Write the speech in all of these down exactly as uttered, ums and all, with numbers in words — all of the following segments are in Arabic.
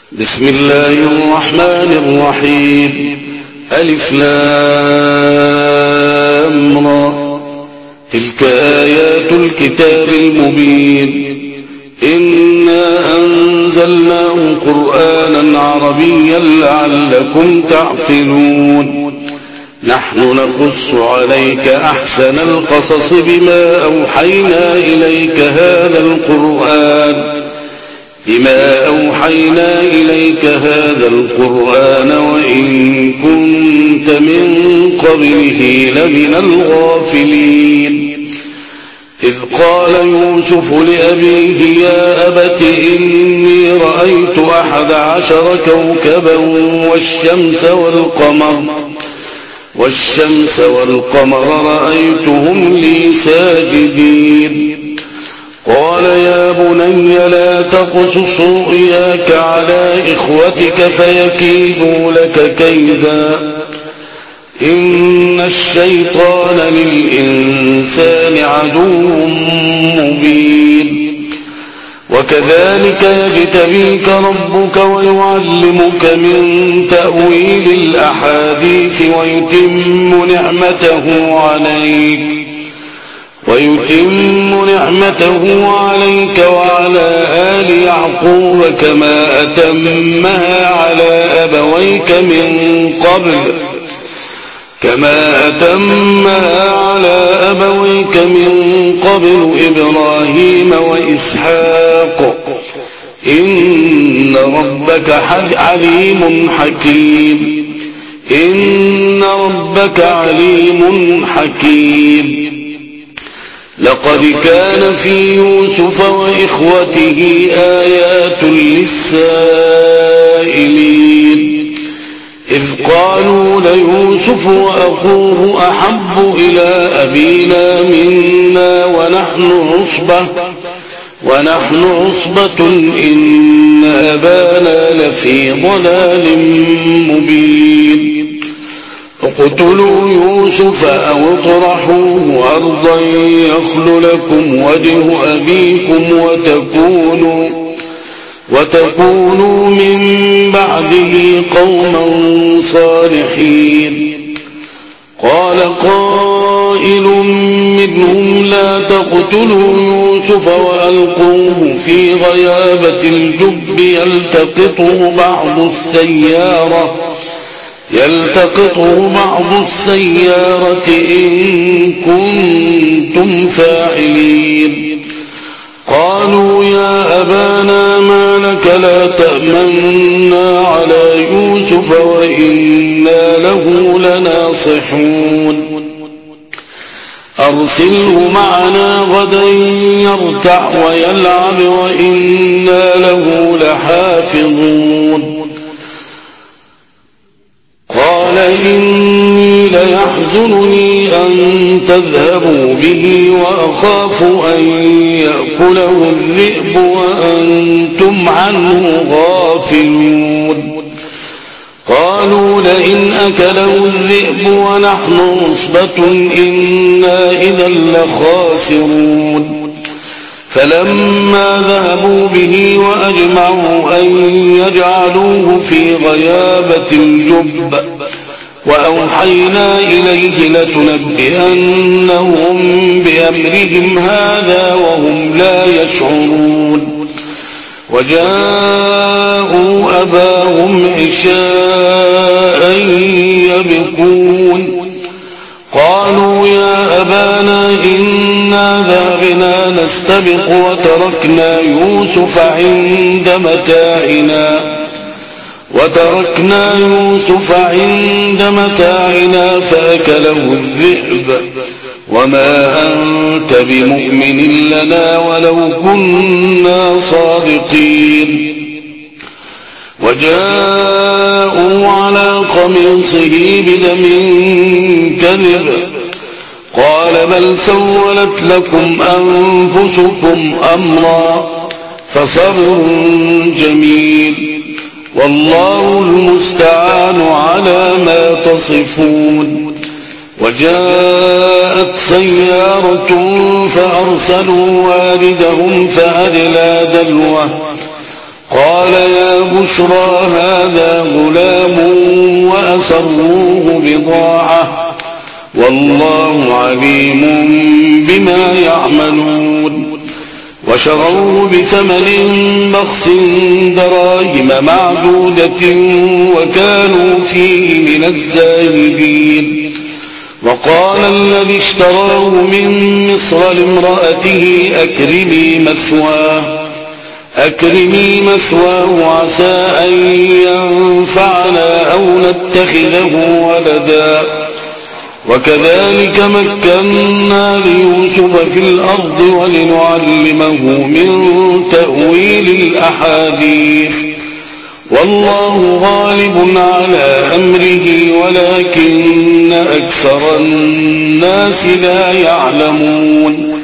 بسم الله الرحمن الرحيم. ألف لام را. تلك آيات الكتاب المبين. إنا أنزلناه قرآنا عربيا لعلكم تعقلون. نحن نقص عليك أحسن القصص بما أوحينا إليك هذا القرآن بما أوحينا إليك هذا القرآن وإن كنت من قبله لمن الغافلين. إذ قال يوسف لأبيه يا أبت إني رأيت أحد عشر كوكبا والشمس والقمر والشمس والقمر رأيتهم لي ساجدين. قال يا بني لا تقصص رؤياك على إخوتك فيكيدوا لك كيدا إن الشيطان للإنسان عدو مبين. وكذلك يجتبيك ربك ويعلمك من تأويل الأحاديث ويتم نعمته عليك ويتم نعمته عليك وعلى آل يعقوب كما أتمها على أبويك من قبل كما أتمها على أبويك من قبل إبراهيم وإسحاق إن ربك عليم حكيم إن ربك عليم حكيم. لقد كان في يوسف وإخوته آيات للسائلين إذ قالوا ليوسف وأخوه أحب إلى أبينا منا ونحن عصبة ونحن عصبة إن أبانا لفي ضلال مبين. اقتلوا يوسف أو اطرحوه أرضا يخل لكم وجه أبيكم وتكونوا وتكونوا من بعده قوما صالحين. قال قائل منهم لا تقتلوا يوسف وألقوه في غيابة الجب يلتقطه بعض السيارة يلتقطه بعض السيارة إن كنتم فاعلين. قالوا يا أبانا ما لك لا تأمنا على يوسف وإنا له لناصحون. أرسله معنا غدا يرتع ويلعب وإنا له لحافظون. قال إني ليحزنني أن تذهبوا به وأخاف أن يأكله الذئب وأنتم عنه غافلون. قالوا لئن أكله الذئب ونحن عصبة إنا إذا لخاسرون. فلما ذهبوا به وأجمعوا أن يجعلوه في غيابة الجب وأوحينا إليه لتنبئنهم بأمرهم هذا وهم لا يشعرون. وجاءوا أباهم عشاء يبكون. قالوا يا أبانا إنا ذهبنا نستبق وتركنا يوسف عند متاعنا وتركنا يوسف عند متاعنا فأكله الذئب وما أنت بمؤمن لنا ولو كنا صادقين. وجاءوا على قميصه بدم كذب قال بل سولت لكم أنفسكم أمرا فصبر جميل والله المستعان على ما تصفون. وجاءت سيارة فأرسلوا واردهم فأدلى دلوه قال يا بشرى هذا غلام وأسروه بضاعة والله عليم بما يعملون وشروه بثمن بخس دراهم معدودة وكانوا فيه من الزاهدين وقال الذي اشتراه من مصر لامرأته أكرمي مثواه أكرمي مثواه عسى أن ينفعنا أو نتخذه ولدا وكذلك مكنا ليوسف في الأرض ولنعلمه من تأويل الأحاديث والله غالب على أمره ولكن أكثر الناس لا يعلمون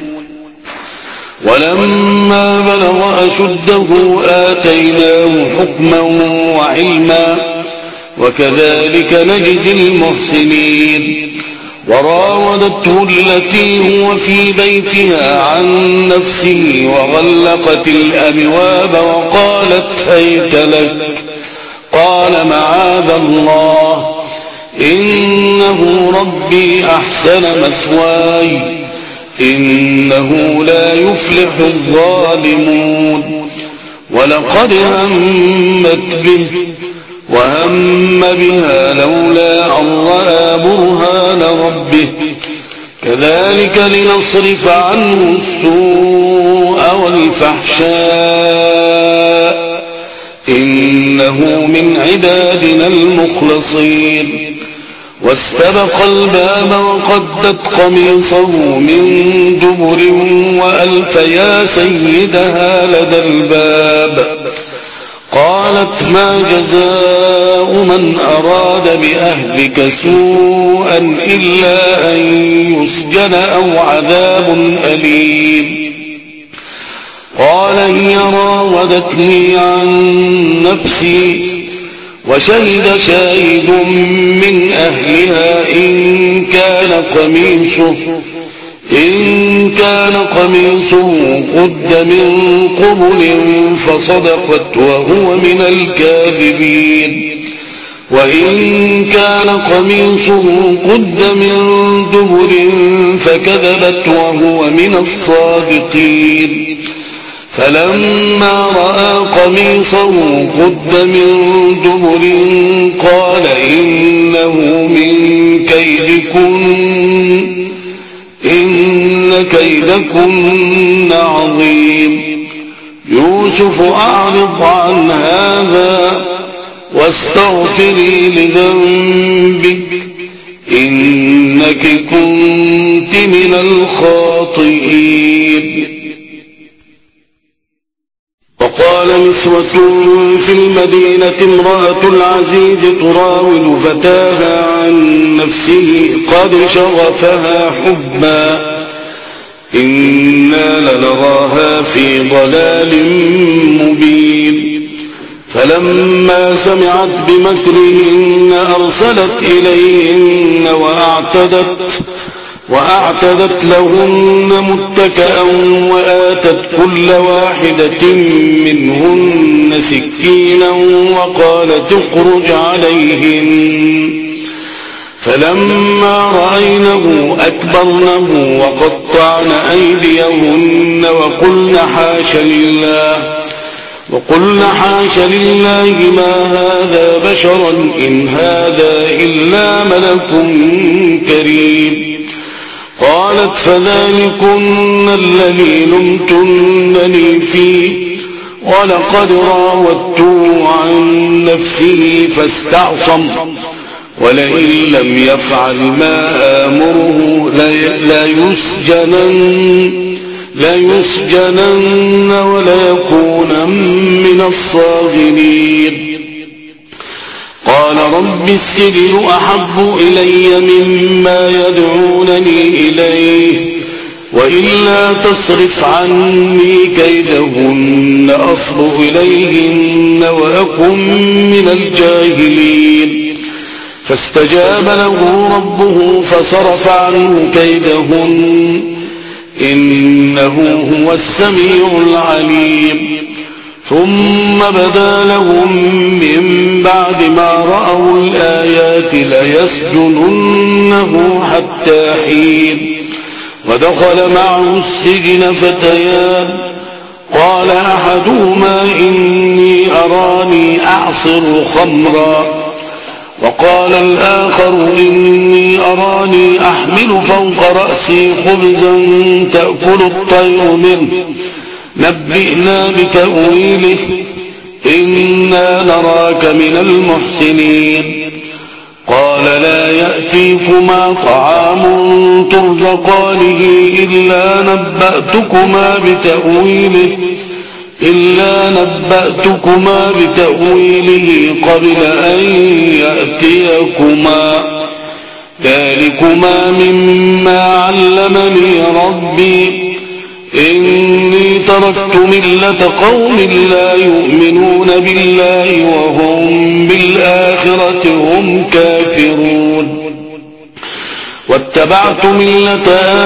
ولما بلغ أشده آتيناه حكما وعلما وكذلك نجزي المحسنين وراودته التي هو في بيتها عن نفسه وغلقت الأبواب وقالت هيت لك قال معاذ الله إنه ربي أحسن مثواي إنه لا يفلح الظالمون ولقد همت به وهم بها لولا أن رأى برهان ربه كذلك لنصرف عنه السوء والفحشاء إنه من عبادنا المخلصين واستبق الباب وقدت قميصه من دبر وألف يا سيدها لدى الباب قالت ما جزاء من أراد بأهلك سوءا إلا أن يسجن أو عذاب أليم قال هي راودتني عن نفسي وشهد شاهد من أهلها إن كان قميصه إن كان قميصه قد من قبل فصدقت وهو من الكاذبين وإن كان قميصه قد من دبر فكذبت وهو من الصادقين فلما رأى قميصه قد من دبر قال إنه من كيدكن إن كيدكن عظيم يوسف أعرض عن هذا واستغفري لذنبك إنك كنت من الخاطئين وقال نسوة في المدينة امرأة العزيز تراود فتاها عن نفسه قد شغفها حبا إنا لنراها في ضلال مبين فلما سمعت بمكرهن أرسلت إليهن وأعتدت وأعتدت لهن متكئا وآتت كل واحدة منهن سكينا وقالت اخرج عليهن فلما رأينه أكبرنه وقطعن أيديهن وقلن حاش لله وقلن حاش لله ما هذا بشرا إن هذا إلا ملك كريم قالت فذلكن الذي لمتنني فيه ولقد راودته عن نفسه فاستعصم ولئن لم يفعل ما آمره لا يسجنن لا يسجنن وليكون من الصاغرين قال رب السجن أحب إلي مما يدعونني إليه وإلا تصرف عني كيدهن أصب إليهن وأكن من الجاهلين فاستجاب له ربه فصرف عنه كيدهن إنه هو السميع العليم ثم بدا لهم من بعد ما رأوا الآيات ليسجننه حتى حين ودخل معه السجن فتيان قال أحدهما إني أراني أعصر خمرا وقال الآخر إني أراني أحمل فوق رأسي خبزا تأكل الطير منه نبئنا بتأويله إنا نراك من المحسنين قال لا يأتيكما طعام ترزقانه إلا نبأتكما بتأويله إلا نبأتكما بتأويله قبل أن يأتيكما ذلكما مما علمني ربي إني تركت ملة قوم لا يؤمنون بالله وهم بالآخرة هم كافرون واتبعت ملة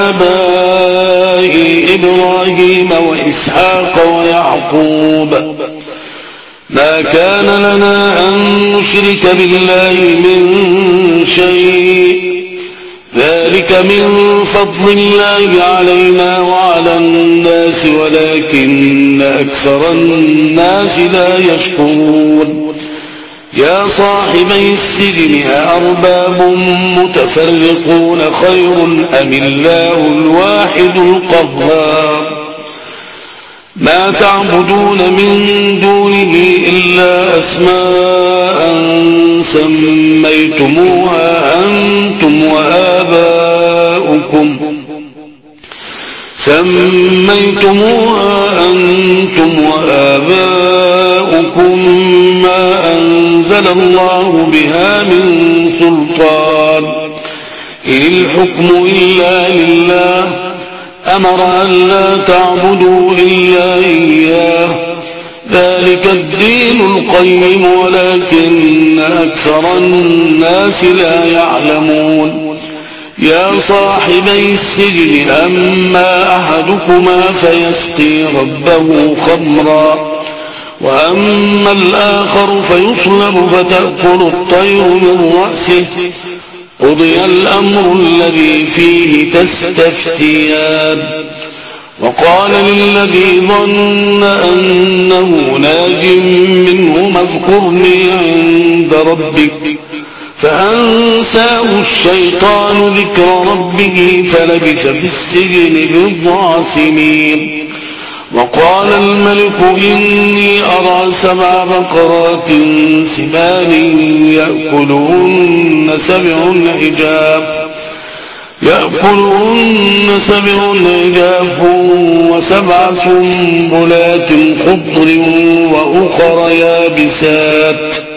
آبائي إبراهيم وإسحاق ويعقوب ما كان لنا أن نشرك بالله من شيء ذلك من فضل الله علينا وعلى الناس ولكن أكثر الناس لا يشكرون يا صاحبي السجن أأرباب متفرقون خير أم الله الواحد القهار ما تعبدون من دونه إلا أسماء سميتموها أنتم وآباؤكم سميتموها أنتم وآباؤكم ما أنزل الله بها من سلطان إن الحكم إلا لله أمر أن لا تعبدوا إلا إياه ذلك الدين القيم ولكن أكثر الناس لا يعلمون يا صاحبي السجن أما أحدكما فيسقي ربه خمرا وأما الآخر فيصلب فتأكل الطير من رأسه قضي الأمر الذي فيه تستفتيان وقال للذي ظن أنه ناج منهما اذكرني عند ربك فأنساه الشيطان ذكر ربه فلبث في السجن بضع سنين وقال الملك إني أرى سبع بقرات سمان يأكلهن سبع عجاف يأكلهن سبع عجاف وسبع سنبلات خضر وأخر يابسات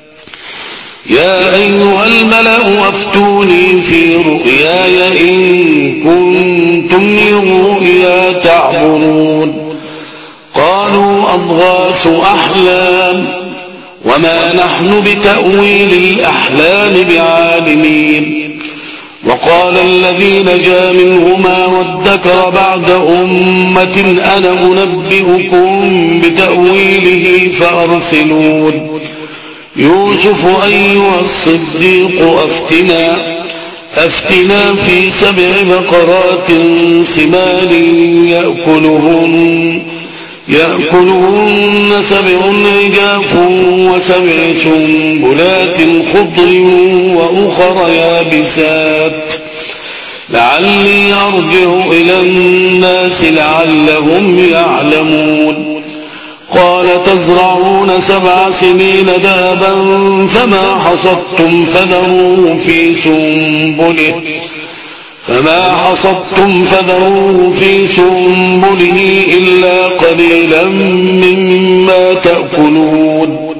يا أيها الملأ أفتوني في رؤياي إن كنتم للرؤيا تعبرون قالوا أضغاث أحلام وما نحن بتأويل الأحلام بعالمين وقال الذي نجا منهما وادكر بعد أمة أنا أنبئكم بتأويله فأرسلون يوسف أيها الصديق أفتنا أفتنا في سبع بقرات سمان يأكلهن يأكلهن سبع عجاف وسبع سنبلات خضر وأخر يابسات لعلي أرجع إلى الناس لعلهم يعلمون قال تزرعون سبع سنين دابا فما حصدتم فذروه في سنبله فما حصدتم فذروه في سنبله إلا قليلا مما تأكلون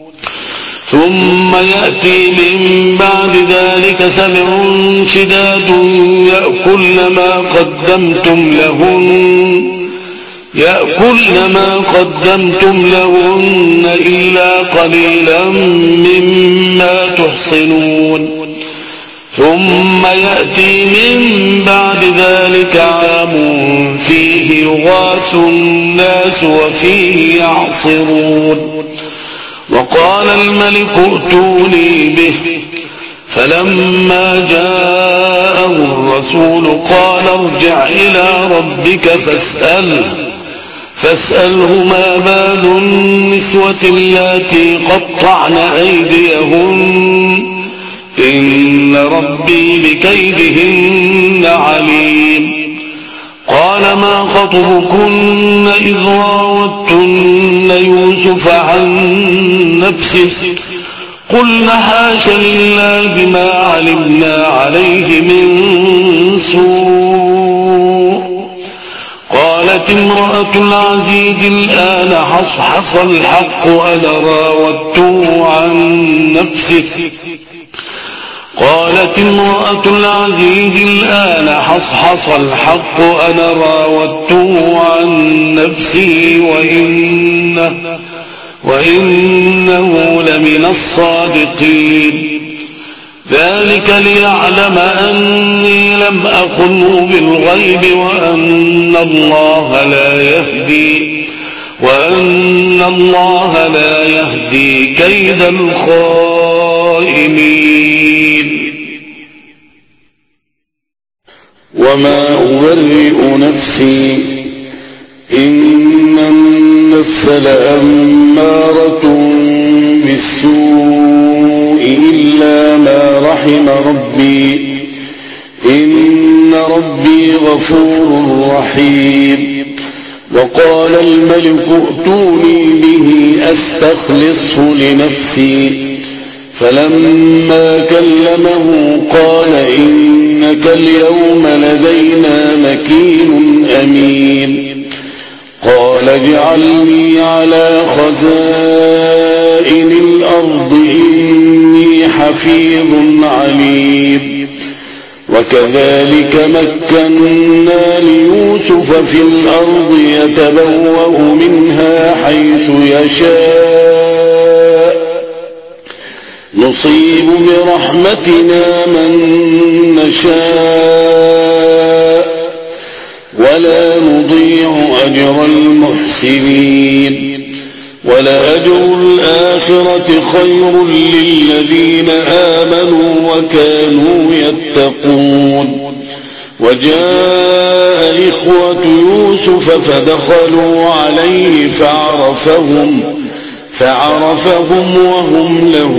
ثم يأتي من بعد ذلك سبع شداد يأكلن ما قدمتم لهن يأكلن ما قدمتم لهن إلا قليلا مما تحصنون ثم يأتي من بعد ذلك عام فيه يغاث الناس وفيه يعصرون. وقال الملك ائتوني به، فلما جاءه الرسول قال ارجع إلى ربك فاسأله فاسأله ما بال النسوة اللاتي قطعن أيديهن إن ربي بكيدهن عليم. قال ما خطبكن إذ راوتن يوسف عن نفسه قلن حاش لله ما علمنا عليه من سوء. قالت امرأة العزيز الآن حصحص الحق أنا راودته عن نفسه قالت امرأة العزيز الآن حصحص الحق أنا راودته عن نفسي وإنه, وإنه لمن الصادقين. ذلك ليعلم أني لم أخنه بالغيب وأن الله لا يهدي وأن الله لا يهدي كيد الخائنين. وما أبرئ نفسي إن النفس لأمارة بالسوء إلا ما رحم ربي إن ربي غفور رحيم. وقال الملك ائتوني به أستخلصه لنفسي فلما كلمه قال إنك اليوم لدينا مكين أمين. قال اجعلني على خزائن الأرض إني حفيظ عليم. وكذلك مكنا ليوسف في الأرض يتبوأ منها حيث يشاء نصيب برحمتنا من نشاء ولا نضيع أجر المحسنين. ولأجر الآخرة خير للذين آمنوا وكانوا يتقون. وجاء إخوة يوسف فدخلوا عليه فعرفهم فعرفهم وهم له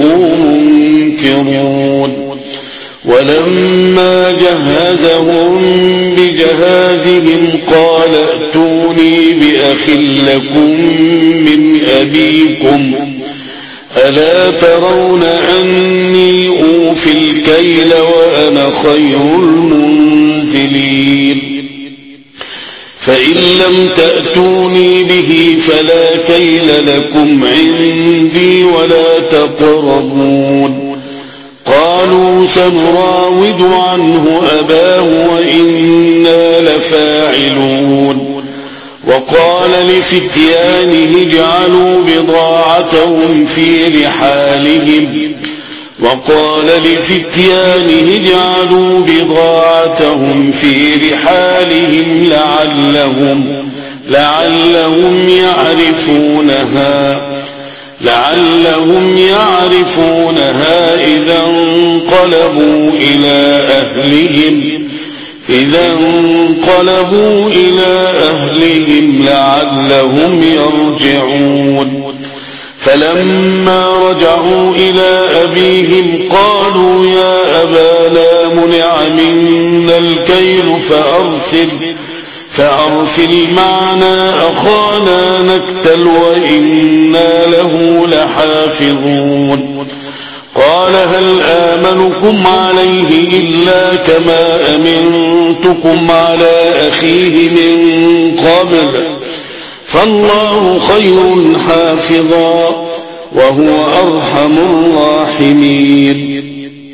منكرون. ولما جهزهم بجهازهم قال ائتوني بأخ لكم من أبيكم ألا ترون أني أوفي الكيل وأنا خير المنزلين. فإن لم تأتوني به فلا كيل لكم عندي ولا تقربون. قالوا سنراود عنه أباه وإنا لفاعلون. وقال لفتيانه اجعلوا بضاعتهم في رحالهم وقال لفتيانه اجعلوا بضاعتهم في رحالهم لعلهم لعلهم يعرفونها لعلهم يعرفونها إذا انقلبوا إلى أهلهم إذا انقلبوا إلى أهلهم لعلهم يرجعون. فلما رجعوا إلى أبيهم قالوا يا أبانا منع منا الكيل فأرسل فأرسل معنا أخانا نكتل وإنا له لحافظون. قال هل آمنكم عليه إلا كما أمنتكم على أخيه من قبل فالله خير حافظا وهو أرحم الراحمين.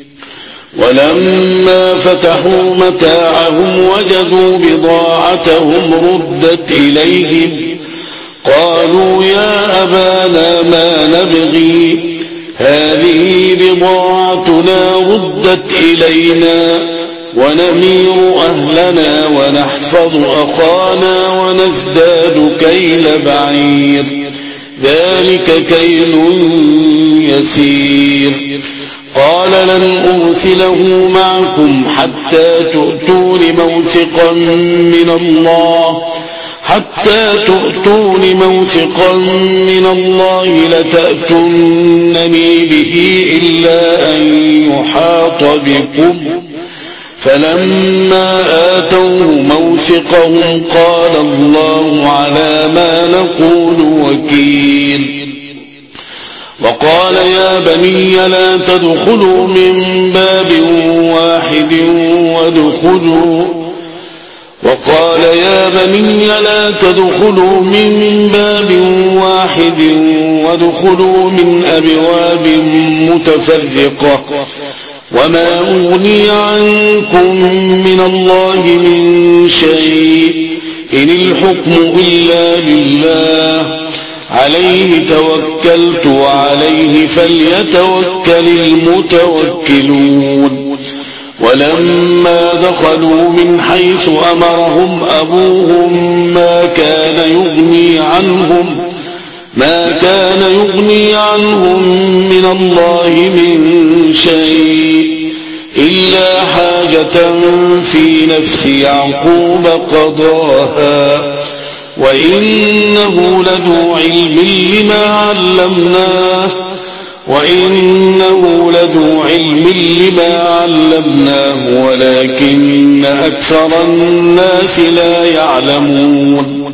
ولما فتحوا متاعهم وجدوا بضاعتهم ردت إليهم قالوا يا أبانا ما نبغي هذه بضاعتنا ردت إلينا ونمير أهلنا ونحفظ أخانا ونزداد كيل بعير ذلك كيل يسير قال لن أرسله معكم حتى تؤتون موثقا من الله حتى تؤتون موثقا من الله لتأتونني به إلا أن يحاط بكم فلما آتوه موثقهم قال الله على ما نقول وكيل وقال يا بني لا تدخلوا من باب واحد وادخلوا وقال يا بني لا تدخلوا من باب واحد وادخلوا من أبواب متفرقة وما أغني عنكم من الله من شيء إن الحكم إلا لله عليه توكلت وعليه فليتوكل المتوكلون ولما دخلوا من حيث أمرهم أبوهم ما كان يغني عنهم ما كان يغني عنهم من الله من شيء إلا حاجة في نفس يعقوب قضاها وإنه لذو علم لما علمناه وإنه لذو علم لما علمناه ولكن أكثر الناس لا يعلمون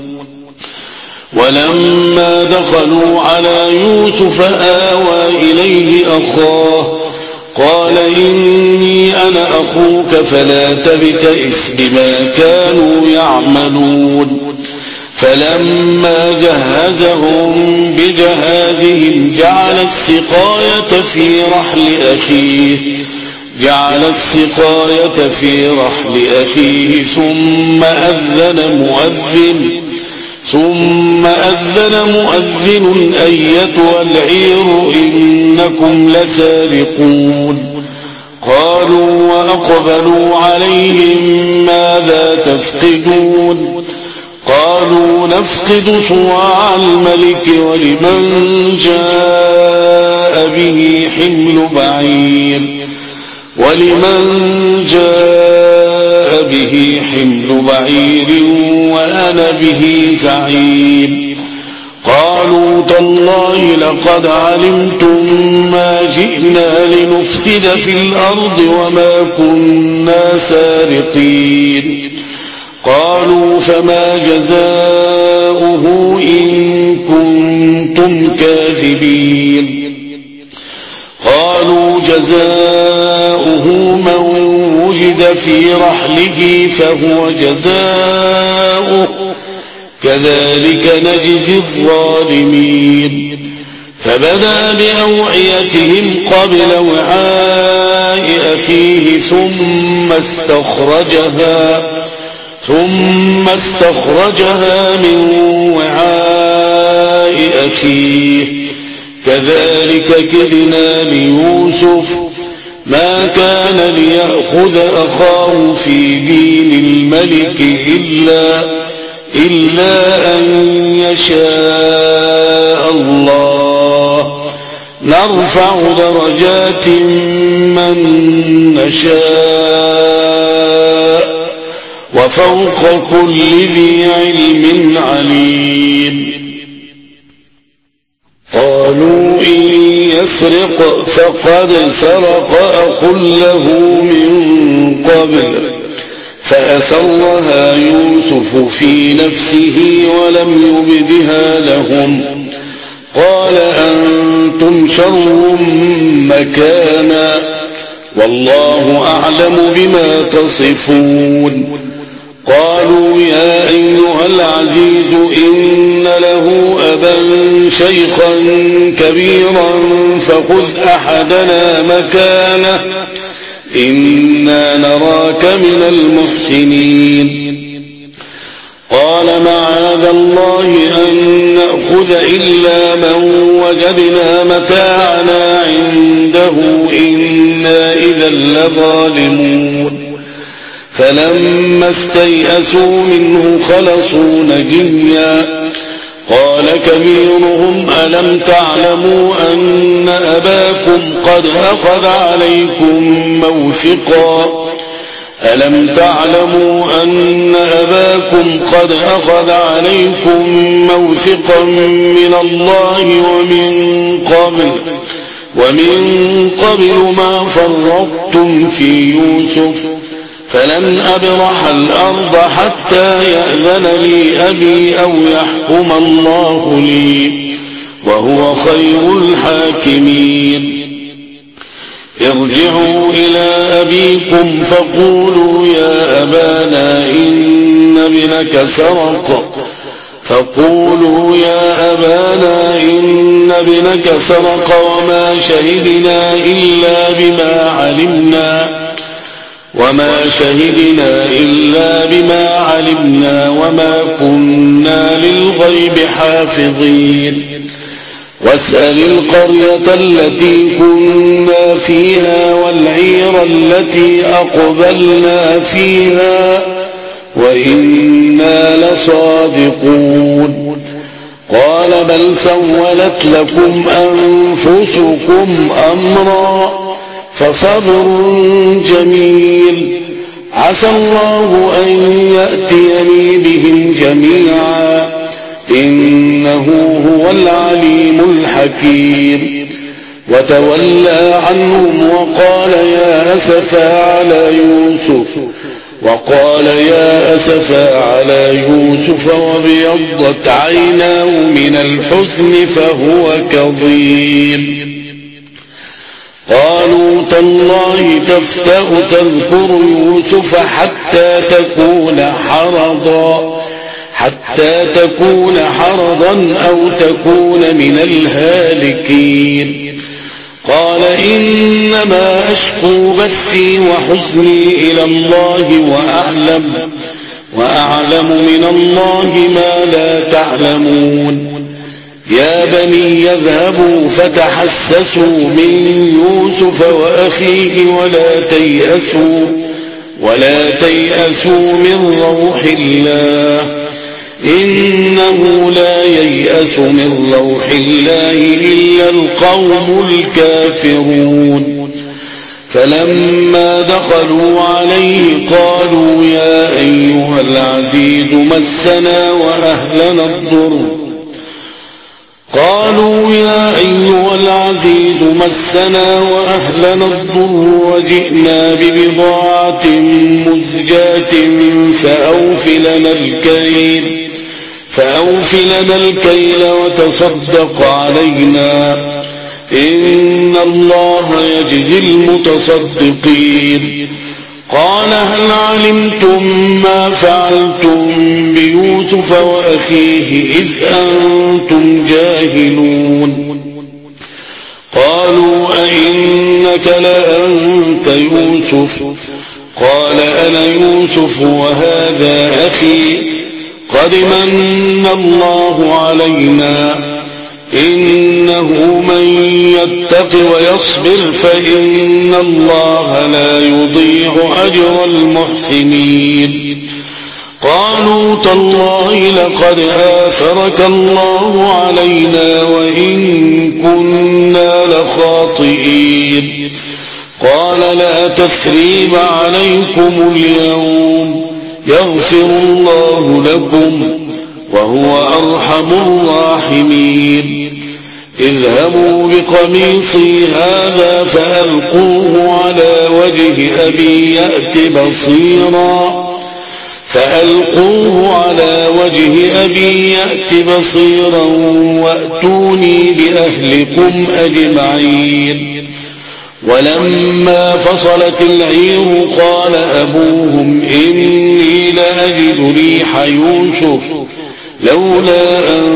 ولما دخلوا على يوسف آوى إليه أخاه قال إني أنا أخوك فلا تبتئس بما كانوا يعملون فلما جهزهم بجهازهم جعل السقاية في رحل أخيه جعل السقاية في رحل أخيه ثم أذن مؤذن ثم أذن مؤذن أيتها العير إنكم لسارقون قالوا وأقبلوا عليهم ماذا تفقدون قالوا نفقد صواع الملك ولمن جاء به حمل بعير ولمن جاء به حمل بعير وأنا به زعيم قالوا تالله لقد علمتم ما جئنا لنفسد في الأرض وما كنا سارقين قالوا فما جزاؤه إن كنتم كاذبين قالوا جزاؤه من وجد في رحله فهو جزاؤه كذلك نجزي الظالمين فبدأ بأوعيتهم قبل وعاء أخيه ثم استخرجها ثم استخرجها من وعاء أخيه كذلك كدنا ليوسف ما كان ليأخذ أخاه في دين الملك إلا إلا أن يشاء الله نرفع درجات من نشاء وفوق كل ذي علم عليم قالوا إن يسرق فقد سرق أخ له من قبل فأسرها يوسف في نفسه ولم يبدها لهم قال أنتم شر مكانا والله أعلم بما تصفون قالوا يا أيها العزيز إن له أبا شيخا كبيرا فخذ أحدنا مكانه إنا نراك من المحسنين قال معاذ الله أن نأخذ إلا من وجدنا متاعنا إنا إذا لظالمون فلما استيئسوا منه خلصوا نجيا قال كبيرهم ألم تعلموا أن أباكم قد أخذ عليكم موثقا ألم تعلموا أن أباكم قد أخذ عليكم موثقا من الله ومن قبل ومن قبل ما فرطتم في يوسف فلن أبرح الأرض حتى يأذن لي أبي أو يحكم الله لي وهو خير الحاكمين ارجعوا إلى أبيكم فقولوا يا أبانا إن ابنك سرق فقولوا يا أبانا إن ابنك سرق وما شهدنا إلا بما علمنا وما شهدنا إلا بما علمنا وما كنا للغيب حافظين واسأل القرية التي كنا فيها والعير التي أقبلنا فيها وإنا لصادقون قال بل سولت لكم أنفسكم أمرا فصبر جميل عسى الله أن يأتيني بهم جميعا إنه هو العليم الحكيم وتولى عنهم وقال يا أسفا على يوسف وقال يا أسفا على يوسف وابيضت عيناه من الحزن فهو كظيم قالوا تالله تفتأ تذكر يوسف حتى تكون حرضا حتى تكون حرضا أو تكون من الهالكين قال إنما أشكو بثي وحزني إلى الله وأعلم وأعلم من الله ما لا تعلمون يا بني يذهبوا فتحسسوا من يوسف وأخيه ولا تيأسوا ولا تيأسوا من روح الله إنه لا ييأس من روح الله إلا القوم الكافرون فلما دخلوا عليه قالوا يا أيها العزيز مسنا وأهلنا الضر قالوا يا أيها العزيز مسنا وأهلنا الضر وجئنا ببضاعة مزجاة فأوف لنا الكيل فأوف لنا الكيل وتصدق علينا إن الله يجزي المتصدقين قال هل علمتم ما فعلتم بيوسف وأخيه إذ أنتم جاهلون قالوا أئنك لأنت يوسف قال أنا يوسف وهذا أخي قد من الله علينا إنه من يتق ويصبر فإن الله لا يضيع أجر المحسنين قالوا تالله لقد آثرك الله علينا وإن كنا لخاطئين قال لا تثريب عليكم اليوم يغفر الله لكم وهو أرحم الراحمين اذهبوا بقميصي هذا فألقوه على وجه أبي يأت بصيرا فألقوه على وجه أبي يأت بصيرا وأتوني بأهلكم أجمعين ولما فصلت العير قال أبوهم إني لأجد ريح يوسف لولا أن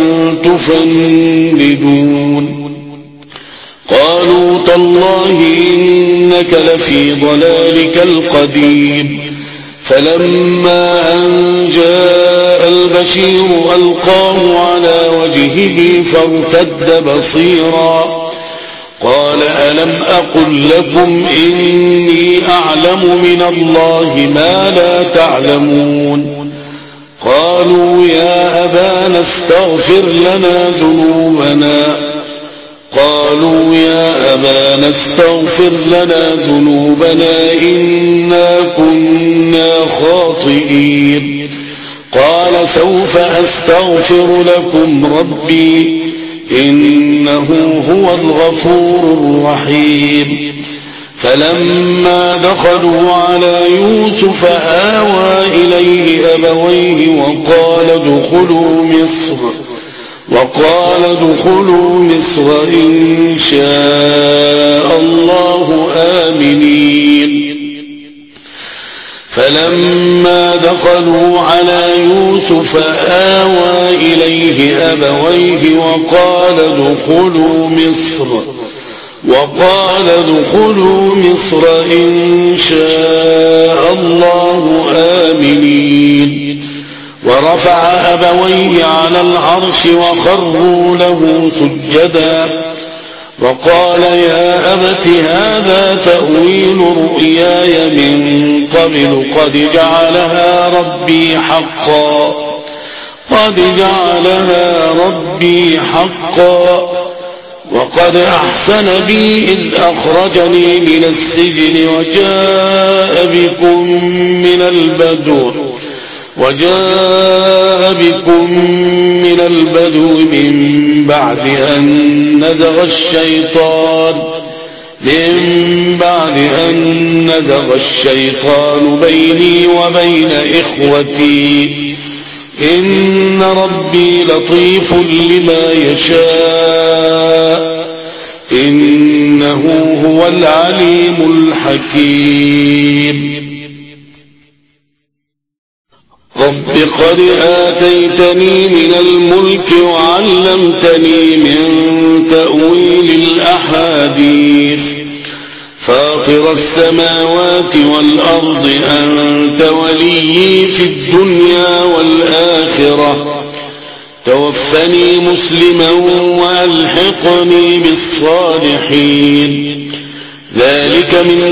تفندون قالوا تالله إنك لفي ضلالك القديم فلما أن جاء البشير ألقاه على وجهه فارتد بصيرا قال ألم أقل لكم إني أعلم من الله ما لا تعلمون قالوا يا أبانا استغفر لنا ذنوبنا قالوا يا أبانا استغفر لنا ذنوبنا إنا كنا خاطئين قال سوف أستغفر لكم ربي إنه هو الغفور الرحيم فلما دخلوا على يوسف آوى إليه أبويه وقال ادخلوا مصر وقال ادخلوا مصر إن شاء الله آمنين فلما دخلوا على يوسف آوى إليه أبويه وقال ادخلوا مصر وقال ادخلوا مصر إن شاء الله آمنين ورفع أبويه على العرش وخروا له سجدا وقال يا أبت هذا تأويل رؤياي من قبل قد جعلها ربي حقا قد جعلها ربي حقا وقد أحسن بي إذ أخرجني من السجن وجاء بكم من البدو وجاء بكم من البدو من بعد أن نزغ الشيطان من بعد أن نزغ الشيطان بيني وبين إخوتي إن ربي لطيف لما يشاء إنه هو العليم الحكيم رب قد آتيتني من الملك وعلمتني من تأويل الأحاديث فاطر السماوات والأرض أنت وليي في الدنيا والآخرة توفني مسلما وألحقني بالصالحين ذلك من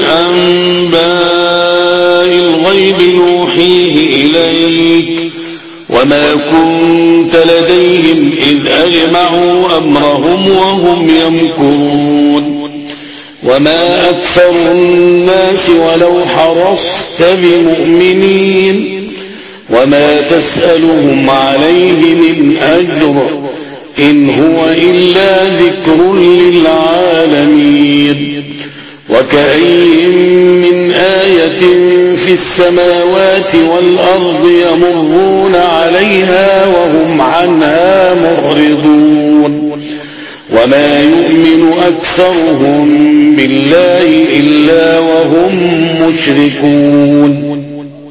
أنباء الغيب نوحيه إليك وما كنت لديهم إذ أجمعوا أمرهم وهم يمكرون وما أكثر الناس ولو حرصت بمؤمنين وما تسألهم عليه من أجر إن هو إلا ذكر للعالمين وكأين من آية في السماوات والأرض يمرون عليها وهم عنها معرضون وما يؤمن أكثرهم بالله إلا وهم مشركون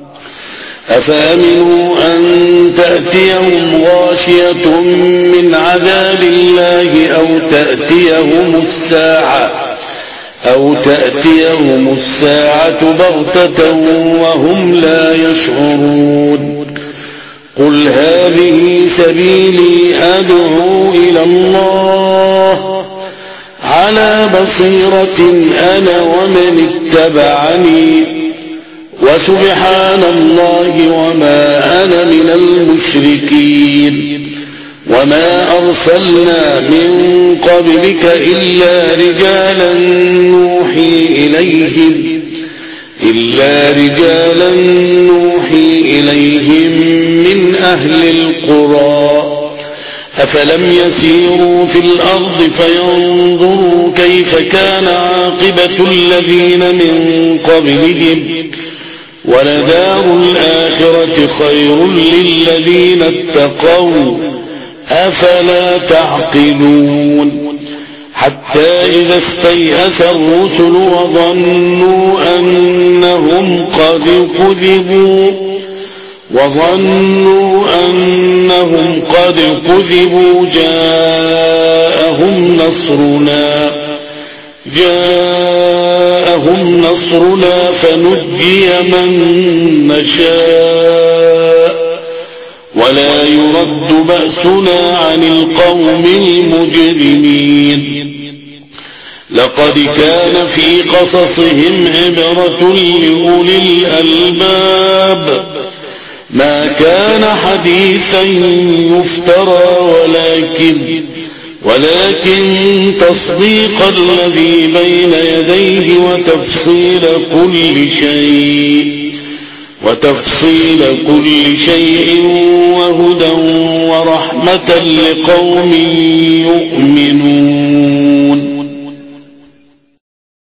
أفأمنوا أن تأتيهم غاشية من عذاب الله أو تأتيهم الساعة أو تأتيهم الساعة بغتة وهم لا يشعرون قل هذه سبيلي أدعو إلى الله على بصيرة أنا ومن اتبعني وسبحان الله وما أنا من المشركين وما أرسلنا من قبلك إلا رجالا نوحي إليهم إلا رجالا نوحي إليهم من أهل القرى أفلم يسيروا في الأرض فينظروا كيف كان عاقبة الذين من قبلهم ولدار الآخرة خير للذين اتقوا أفلا تعقلون حتى إذا استيأس الرسل وظنوا أنهم قد كذبوا وظنوا أنهم قد كذبوا جاءهم نصرنا جاءهم نصرنا فنجي من نشاء ولا يرد بأسنا عن القوم المجرمين لقد كان في قصصهم عبرة لأولي الألباب ما كان حديثا يفترى ولكن ولكن تصديق الذي بين يديه وتفصيل كل شيء وتفصيل كل شيء وهدى ورحمة لقوم